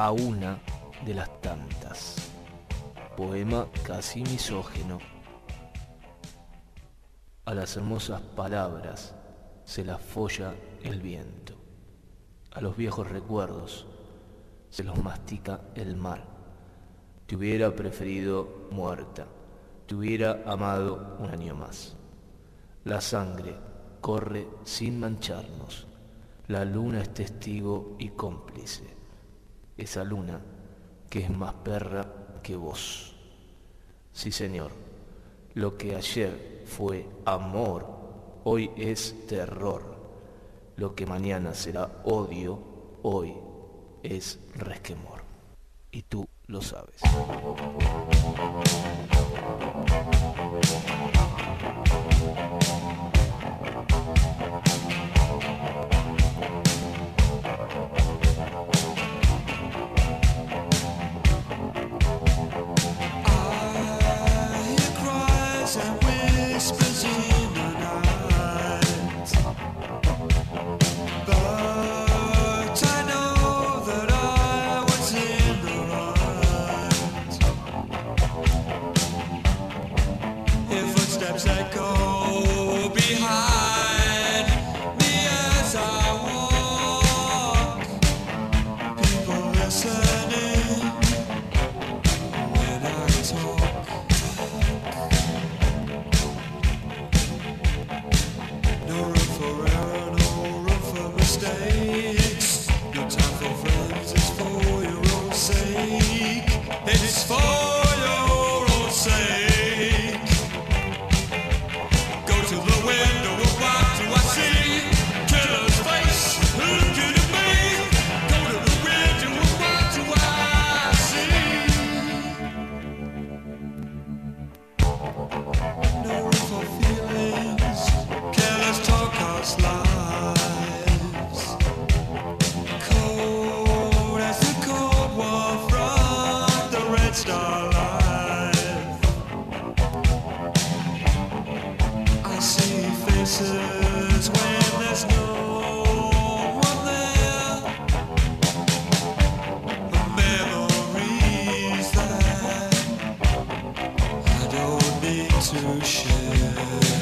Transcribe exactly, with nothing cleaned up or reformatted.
a una de las tantas. Poema casi misógino. A las hermosas palabras se las folla el viento. A los viejos recuerdos se los mastica el mar. Te hubiera preferido muerta, te hubiera amado un año más. La sangre corre sin mancharnos. La luna es testigo y cómplice. Esa luna que es más perra que vos. Sí, señor, lo que ayer fue amor, hoy es terror. Lo que mañana será odio, hoy es resquemor. Y tú lo sabes. To share.